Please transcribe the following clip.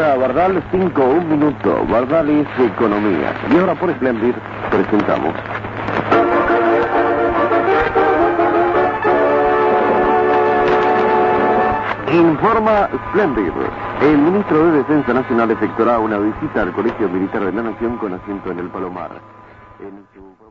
hora Bardal, 5, 1 minuto. Bardal es economía. Y ahora por Splendid presentamos. Informa Splendid. El ministro de Defensa Nacional efectuará una visita al Colegio Militar de la Nación con asiento en el Palomar. En su...